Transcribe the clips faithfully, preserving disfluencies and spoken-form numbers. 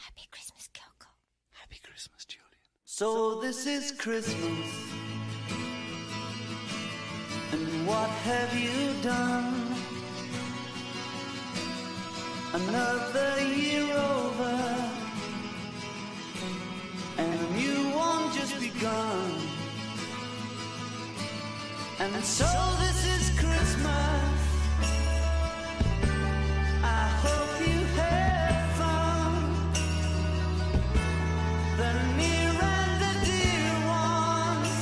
Happy Christmas, Kyoko. Happy Christmas, Julian. So this is Christmas, and what have you done? Another year over, and a new one just begun. And so this is Christmas. I hope you have fun. The near and the dear ones,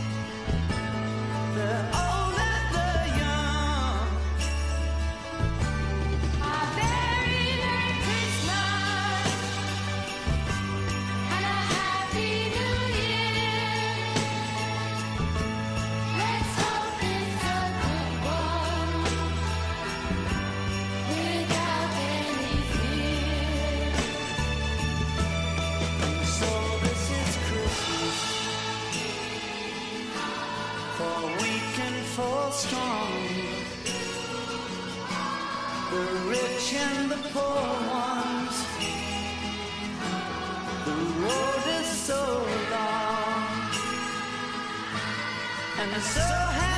the old and the young. A very Merry Christmas and a Happy New Year. Let's hope it's a good one without any fear. So this is Christmas, for weak and for strong, the rich and the poor ones. The road is so long, and so happy.